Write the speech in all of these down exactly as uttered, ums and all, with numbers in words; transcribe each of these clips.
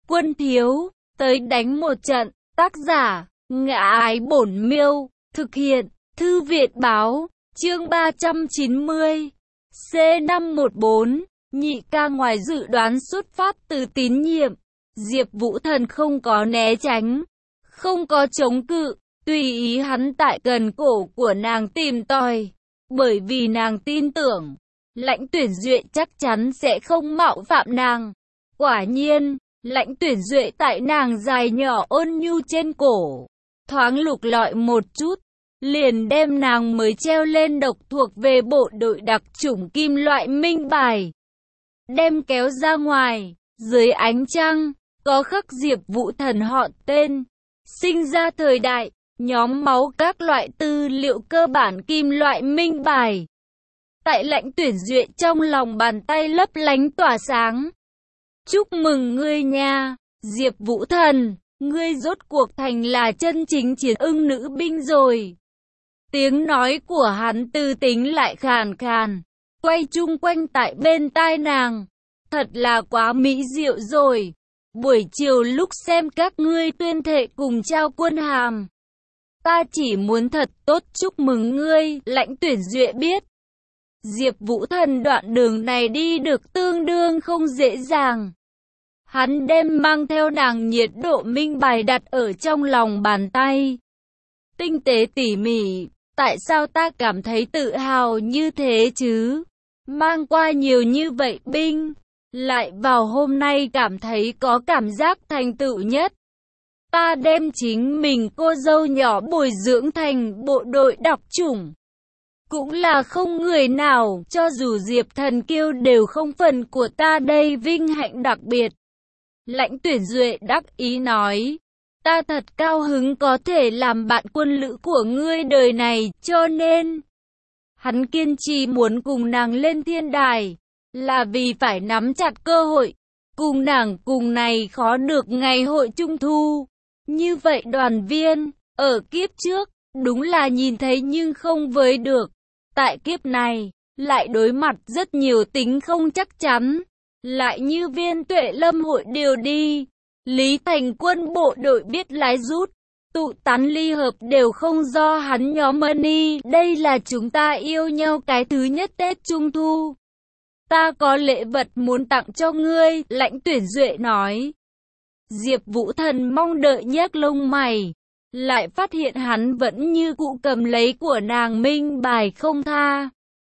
Quân thiếu, tới đánh một trận. Tác giả, Ngã Ái Bổn Miêu. Thực hiện, Thư Viện Báo. Chương ba trăm chín mươi. C năm một bốn. Nhị ca ngoài dự đoán xuất phát từ tín nhiệm. Diệp Vũ Thần không có né tránh, không có chống cự, tùy ý hắn tại gần cổ của nàng tìm tòi. Bởi vì nàng tin tưởng, Lãnh Tuyển Duệ chắc chắn sẽ không mạo phạm nàng. Quả nhiên, Lãnh Tuyển Duệ tại nàng dài nhỏ ôn nhu trên cổ, thoáng lục lọi một chút, liền đem nàng mới treo lên độc thuộc về bộ đội đặc chủng kim loại minh bài, đem kéo ra ngoài. Dưới ánh trăng, có khắc Diệp Vũ Thần họ tên, sinh ra thời đại, nhóm máu các loại tư liệu cơ bản kim loại minh bài. Tại Lãnh Tuyển Duệ trong lòng bàn tay lấp lánh tỏa sáng. Chúc mừng ngươi nha, Diệp Vũ Thần, ngươi rốt cuộc thành là chân chính chiến ưng nữ binh rồi. Tiếng nói của hắn tư tính lại khàn khàn, quay chung quanh tại bên tai nàng. Thật là quá mỹ diệu rồi. Buổi chiều lúc xem các ngươi tuyên thệ cùng trao quân hàm, ta chỉ muốn thật tốt chúc mừng ngươi. Lãnh Tuyển Duệ biết, Diệp Vũ Thần đoạn đường này đi được tương đương không dễ dàng. Hắn đem mang theo nàng nhiệt độ minh bài đặt ở trong lòng bàn tay. Tinh tế tỉ mỉ, tại sao ta cảm thấy tự hào như thế chứ? Mang qua nhiều như vậy binh, lại vào hôm nay cảm thấy có cảm giác thành tựu nhất. Ta đem chính mình cô dâu nhỏ bồi dưỡng thành bộ đội đặc chủng. Cũng là không người nào, cho dù Diệp Thần Kiêu đều không phần của ta đây vinh hạnh đặc biệt. Lãnh Tuyển Duệ đắc ý nói, ta thật cao hứng có thể làm bạn quân lữ của ngươi đời này, cho nên hắn kiên trì muốn cùng nàng lên thiên đài, là vì phải nắm chặt cơ hội, cùng nàng cùng này khó được ngày hội trung thu. Như vậy đoàn viên, ở kiếp trước, đúng là nhìn thấy nhưng không với được. Tại kiếp này, lại đối mặt rất nhiều tính không chắc chắn. Lại như Viên Tuệ Lâm hội điều đi, Lý Thành Quân bộ đội biết lái rút, tụ tán ly hợp đều không do hắn nhóm money. Đây là chúng ta yêu nhau cái thứ nhất Tết Trung Thu. Ta có lễ vật muốn tặng cho ngươi, Lãnh Tuyển Duệ nói. Diệp Vũ Thần mong đợi nhếch lông mày, lại phát hiện hắn vẫn như cũ cầm lấy của nàng minh bài không tha.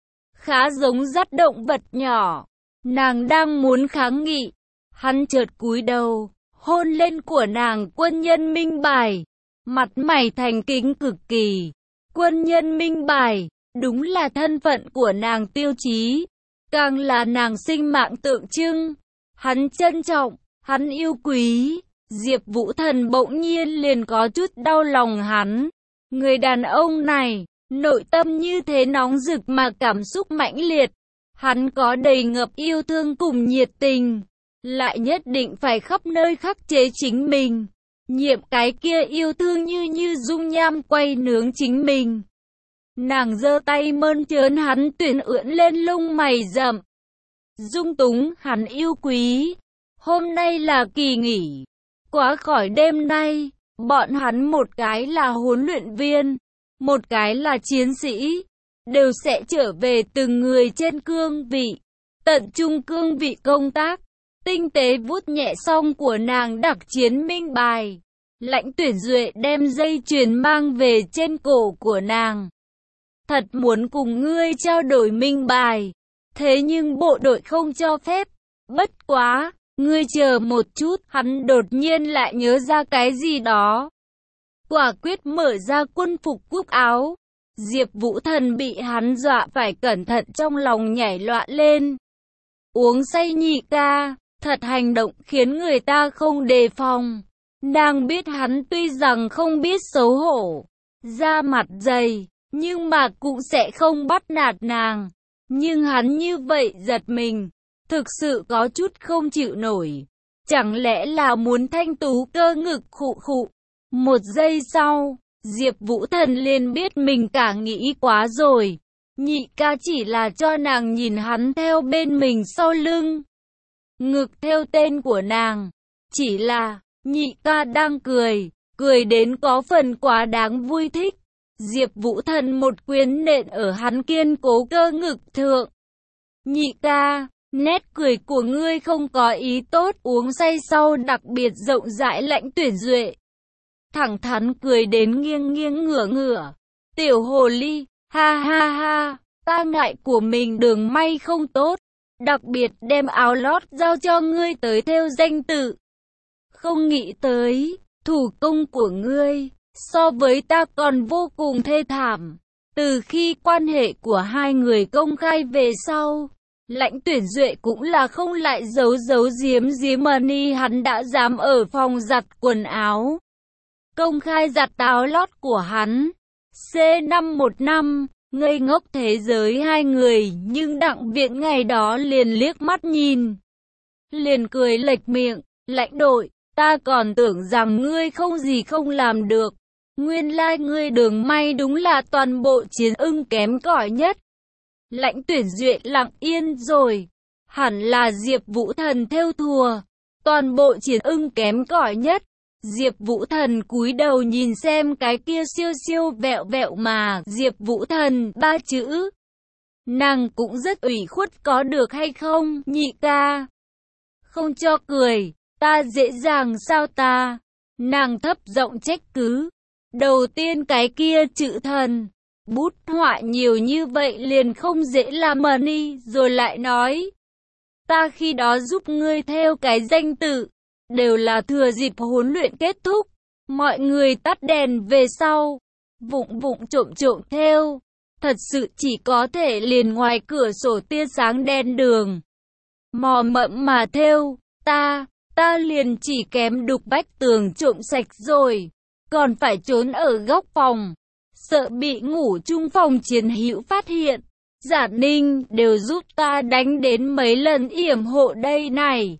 Khá giống dắt động vật nhỏ, nàng đang muốn kháng nghị, hắn chợt cúi đầu, hôn lên của nàng quân nhân minh bài, mặt mày thành kính cực kỳ. Quân nhân minh bài, đúng là thân phận của nàng tiêu chí, càng là nàng sinh mạng tượng trưng. Hắn trân trọng, hắn yêu quý. Diệp Vũ Thần bỗng nhiên liền có chút đau lòng hắn. Người đàn ông này, nội tâm như thế nóng rực mà cảm xúc mãnh liệt. Hắn có đầy ngập yêu thương cùng nhiệt tình, lại nhất định phải khắp nơi khắc chế chính mình. Nhiệm cái kia yêu thương như như dung nham quay nướng chính mình. Nàng giơ tay mơn trớn hắn tuyển ưỡn lên lông mày rậm. Dung túng, hắn yêu quý. Hôm nay là kỳ nghỉ. Quá khỏi đêm nay, bọn hắn một cái là huấn luyện viên, một cái là chiến sĩ, đều sẽ trở về từng người trên cương vị, tận trung cương vị công tác. Tinh tế vuốt nhẹ song của nàng đặc chiến minh bài, Lãnh Tuyển Duệ đem dây chuyền mang về trên cổ của nàng. Thật muốn cùng ngươi trao đổi minh bài, thế nhưng bộ đội không cho phép. Bất quá, ngươi chờ một chút. Hắn đột nhiên lại nhớ ra cái gì đó, quả quyết mở ra quân phục cúc áo. Diệp Vũ Thần bị hắn dọa phải cẩn thận, trong lòng nhảy loạn lên. Uống say nhị ca, thật hành động khiến người ta không đề phòng. Nàng biết hắn tuy rằng không biết xấu hổ, da mặt dày, nhưng mà cũng sẽ không bắt nạt nàng. Nhưng hắn như vậy giật mình, thực sự có chút không chịu nổi. Chẳng lẽ là muốn thanh tú cơ ngực khụ khụ. Một giây sau, Diệp Vũ Thần liền biết mình cả nghĩ quá rồi. Nhị ca chỉ là cho nàng nhìn hắn theo bên mình sau lưng. Ngực theo tên của nàng. Chỉ là, nhị ca đang cười, cười đến có phần quá đáng vui thích. Diệp Vũ Thần một quyền nện ở hắn kiên cố cơ ngực thượng. Nhị ca, nét cười của ngươi không có ý tốt, uống say sau đặc biệt rộng rãi. Lãnh Tuyển Duệ thẳng thắn cười đến nghiêng nghiêng ngửa ngửa. Tiểu hồ ly, ha ha ha, ta ngại của mình đường may không tốt, đặc biệt đem áo lót giao cho ngươi tới theo danh tự. Không nghĩ tới, thủ công của ngươi so với ta còn vô cùng thê thảm. Từ khi quan hệ của hai người công khai về sau, Lãnh Tuyển Duệ cũng là không lại giấu giấu giếm giếm money, hắn đã dám ở phòng giặt quần áo công khai giặt áo lót của hắn. C năm một năm, ngây ngốc thế giới hai người, nhưng Đặng Viễn ngày đó liền liếc mắt nhìn, liền cười lệch miệng. Lãnh đội, ta còn tưởng rằng ngươi không gì không làm được. Nguyên lai like ngươi đường may đúng là toàn bộ Chiến Ưng kém cỏi nhất. Lãnh Tuyển Duệ lặng yên rồi. Hẳn là Diệp Vũ Thần thêu thùa. Toàn bộ Chiến Ưng kém cỏi nhất. Diệp Vũ Thần cúi đầu nhìn xem cái kia siêu siêu vẹo vẹo mà Diệp Vũ Thần ba chữ. Nàng cũng rất ủy khuất, có được hay không, nhị ca? Không cho cười, ta dễ dàng sao ta? Nàng thấp giọng trách cứ. Đầu tiên cái kia chữ thần, bút họa nhiều như vậy liền không dễ làm money, rồi lại nói. Ta khi đó giúp ngươi theo cái danh tự, đều là thừa dịp huấn luyện kết thúc, mọi người tắt đèn về sau, vụng vụng trộm trộm theo, thật sự chỉ có thể liền ngoài cửa sổ tia sáng đen đường. Mò mẫm mà theo, ta, ta liền chỉ kém đục vách tường trộm sạch rồi, còn phải trốn ở góc phòng, sợ bị ngủ chung phòng chiến hữu phát hiện. Giả Ninh đều giúp ta đánh đến mấy lần yểm hộ đây này.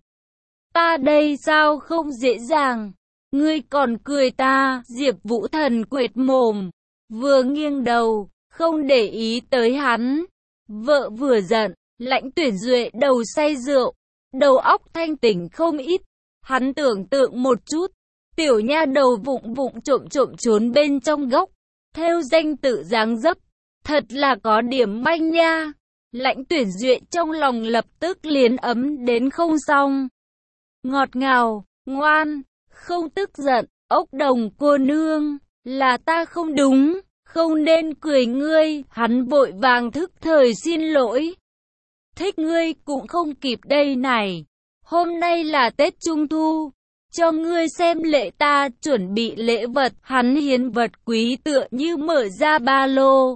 Ta đây sao không dễ dàng, ngươi còn cười ta. Diệp Vũ Thần quệt mồm, vừa nghiêng đầu, không để ý tới hắn. Vợ vừa giận, Lãnh Tuyển Duệ đầu say rượu, đầu óc thanh tỉnh không ít. Hắn tưởng tượng một chút, tiểu nha đầu vụng vụng trộm trộm trốn bên trong góc, theo danh tự dáng dấp, thật là có điểm manh nha. Lãnh Tuyển Duệ trong lòng lập tức liền ấm đến không xong. Ngọt ngào, ngoan, không tức giận, ốc đồng cô nương, là ta không đúng, không nên cười ngươi. Hắn vội vàng thức thời xin lỗi. Thích ngươi cũng không kịp đây này. Hôm nay là Tết Trung Thu, cho ngươi xem lễ, ta chuẩn bị lễ vật. Hắn hiến vật quý tựa như mở ra ba lô.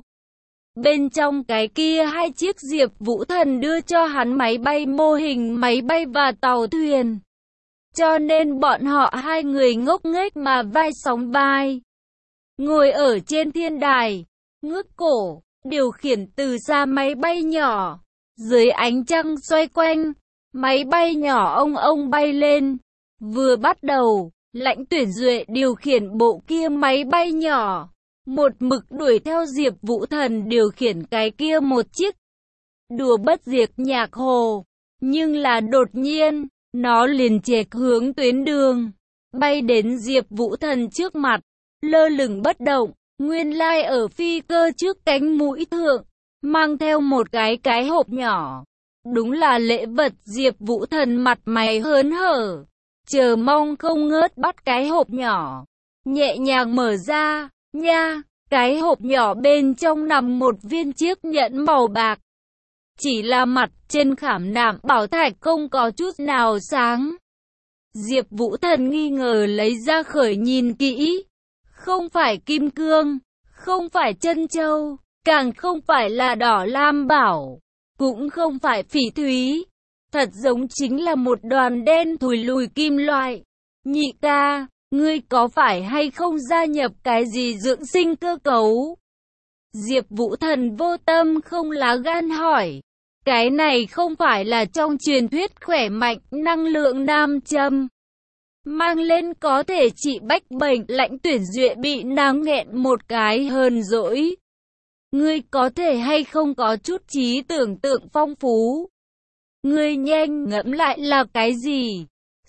Bên trong cái kia hai chiếc Diệp Vũ Thần đưa cho hắn máy bay, mô hình máy bay và tàu thuyền. Cho nên bọn họ hai người ngốc nghếch mà vai sóng vai. Ngồi ở trên thiên đài, ngước cổ, điều khiển từ xa máy bay nhỏ. Dưới ánh trăng xoay quanh, máy bay nhỏ ông ông bay lên. Vừa bắt đầu, Lãnh Tuyển Duệ điều khiển bộ kia máy bay nhỏ, một mực đuổi theo Diệp Vũ Thần điều khiển cái kia một chiếc. Đùa bất diệt nhạc hồ, nhưng là đột nhiên, nó liền chệch hướng tuyến đường, bay đến Diệp Vũ Thần trước mặt, lơ lửng bất động. Nguyên lai like ở phi cơ trước cánh mũi thượng, mang theo một cái cái hộp nhỏ. Đúng là lễ vật. Diệp Vũ Thần mặt mày hớn hở, chờ mong không ngớt bắt cái hộp nhỏ, nhẹ nhàng mở ra, nha, cái hộp nhỏ bên trong nằm một viên chiếc nhẫn màu bạc. Chỉ là mặt trên khảm nạm bảo thạch không có chút nào sáng. Diệp Vũ Thần nghi ngờ lấy ra khởi nhìn kỹ. Không phải kim cương, không phải chân châu, càng không phải là đỏ lam bảo, cũng không phải phỉ thúy. Thật giống chính là một đoàn đen thùi lùi kim loại. Nhị ca, ngươi có phải hay không gia nhập cái gì dưỡng sinh cơ cấu? Diệp Vũ Thần vô tâm không lá gan hỏi. Cái này không phải là trong truyền thuyết khỏe mạnh năng lượng nam châm, mang lên có thể trị bách bệnh. Lãnh Tuyển Duệ bị nàng nghẹn một cái hờn dỗi. Ngươi có thể hay không có chút trí tưởng tượng phong phú? Ngươi nhanh ngẫm lại là cái gì?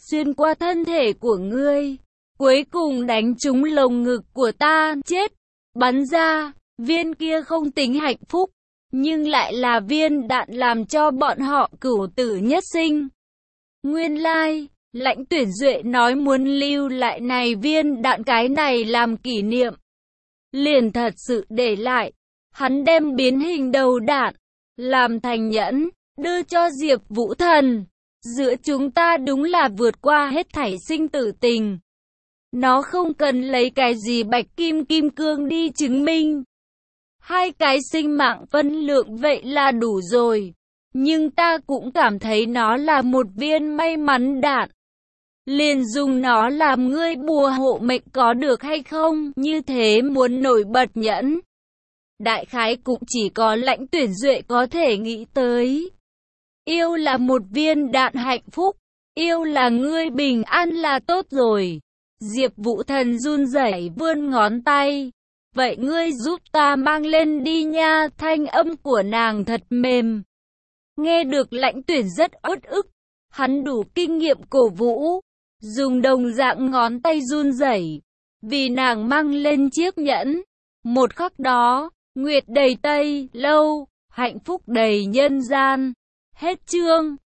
xuyên qua thân thể của ngươi, cuối cùng đánh trúng lồng ngực của ta, chết, bắn ra. Viên kia không tính hạnh phúc, nhưng lại là viên đạn làm cho bọn họ cửu tử nhất sinh. Nguyên lai, Lãnh Tuyển Duệ nói muốn lưu lại này viên đạn cái này làm kỷ niệm. Liền thật sự để lại, hắn đem biến hình đầu đạn, làm thành nhẫn, đưa cho Diệp Vũ Thần. Giữa chúng ta đúng là vượt qua hết thảy sinh tử tình. Nó không cần lấy cái gì bạch kim kim cương đi chứng minh. Hai cái sinh mạng phân lượng vậy là đủ rồi. Nhưng ta cũng cảm thấy nó là một viên may mắn đạn. Liền dùng nó làm ngươi bùa hộ mệnh có được hay không? Như thế muốn nổi bật nhẫn. Đại khái cũng chỉ có Lãnh Tuyển Duệ có thể nghĩ tới. Yêu là một viên đạn hạnh phúc. Yêu là ngươi bình an là tốt rồi. Diệp Vũ Thần run rẩy vươn ngón tay. Vậy ngươi giúp ta mang lên đi nha. Thanh âm của nàng thật mềm. Nghe được Lãnh Tuyển rất uất ức. Hắn đủ kinh nghiệm cổ vũ. Dùng đồng dạng ngón tay run rẩy. Vì nàng mang lên chiếc nhẫn. Một khắc đó, nguyệt đầy Tây Lâu, hạnh phúc đầy nhân gian. Hết chương.